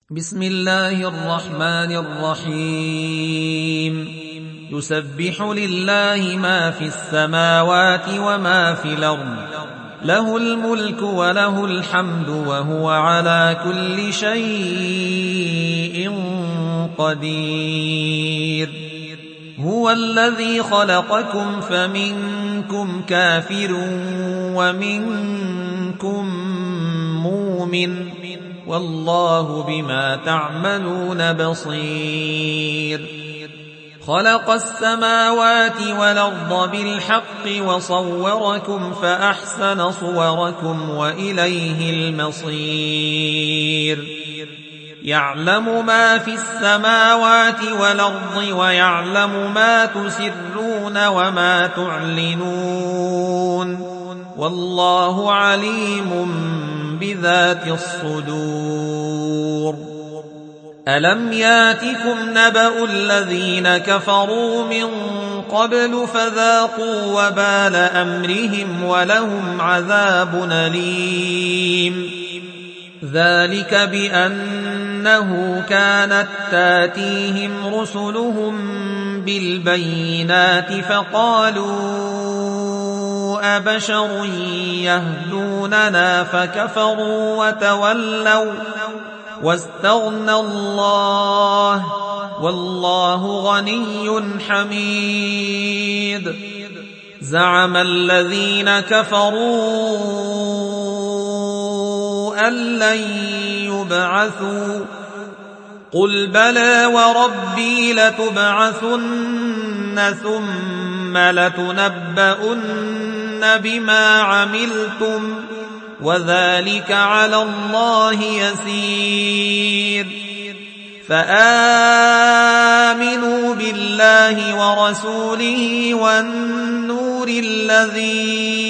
بسم الله الرحمن الرحيم يسبح لله ما في السماوات وما في الأرض له الملك وله الحمد وهو على كل شيء قدير هو الذي خلقكم فمنكم كافر ومنكم مؤمن والله بما تعملون بصير خلق السماوات والأرض بالحق وصوركم فأحسن صوركم وإليه المصير يعلم ما في السماوات والأرض ويعلم ما تسرون وما تعلنون والله عليم بذات الصدور ألم ياتكم نبأ الذين كفروا من قبل فذاقوا وبال أمرهم ولهم عذاب أليم ذلك بأنه كانت تاتيهم رسلهم بالبينات فقالوا أبشر يهدوننا فكفروا وتولوا واستغنى الله والله غني حميد زعم الذين كفروا أن لن يبعثوا قل بلى وربي لتبعثن ثم لتنبؤن بما عملتم وذلك على الله يسير فآمنوا بالله ورسوله والنور الذي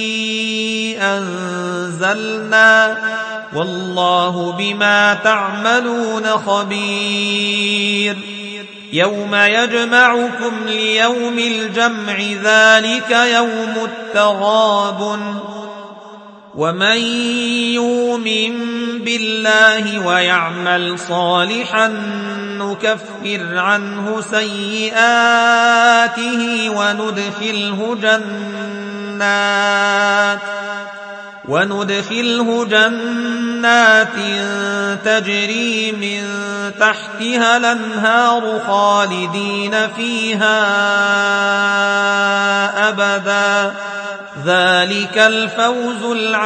أنزلنا والله بما تعملون خبير يوم يجمعكم ليوم الجمع ذلك يوم التغابن ومن يؤمن بالله ويعمل صالحا نكفر عنه سيئاته وندخله جنات تجري من تحتها الأنهار خالدين فيها أبدا ذلك الفوز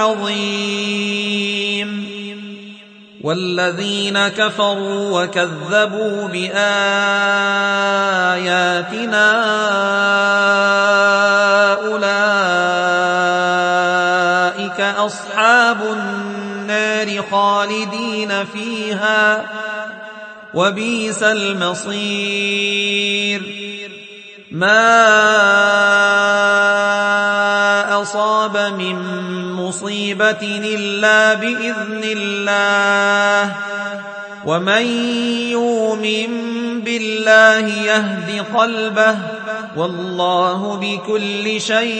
العظيم والذين كفروا وكذبوا بآياتنا أولئك أصحاب النار خالدين فيها وبئس المصير ما أصاب من مصيبة إلا بإذن الله ومن يؤمن بالله يهد قلبه والله بكل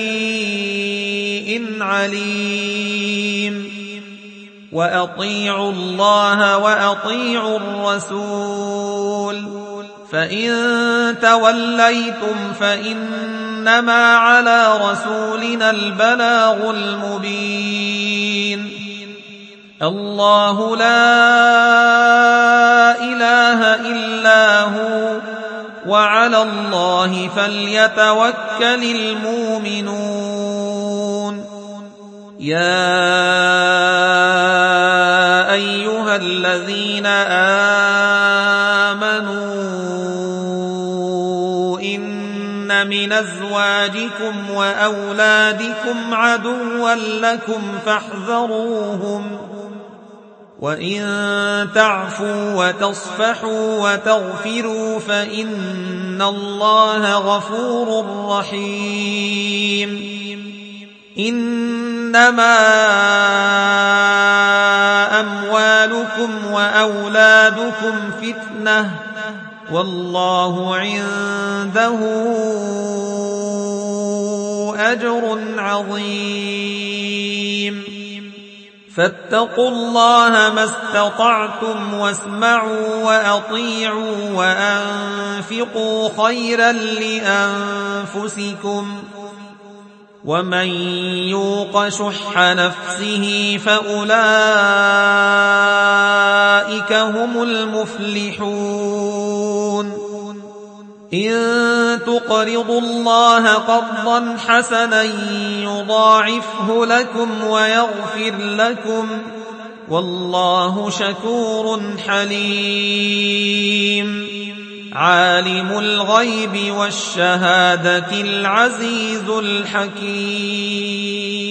شيء عليم وأطيعوا الله وأطيعوا الرسول فإن توليتم فإنما على رسولنا البلاغ المبين الله لا إله إلا هو وعلى الله فليتوكل المؤمنون يا أيها الذين آمنوا إن من أزواجكم وأولادكم عدوا لكم فاحذروهم وإن تعفوا وتصفحوا وتغفروا فإن الله غفور رحيم إنما أموالكم وأولادكم فتنة والله عنده أجر عظيم فاتقوا الله ما استطعتم واسمعوا وأطيعوا وأنفقوا خيرا لأنفسكم ومن يوق شح نفسه فأولئك هم المفلحون إن تقرضوا الله قرضا حسنا يضاعفه لكم ويغفر لكم والله شكور حليم عالم الغيب والشهادة العزيز الحكيم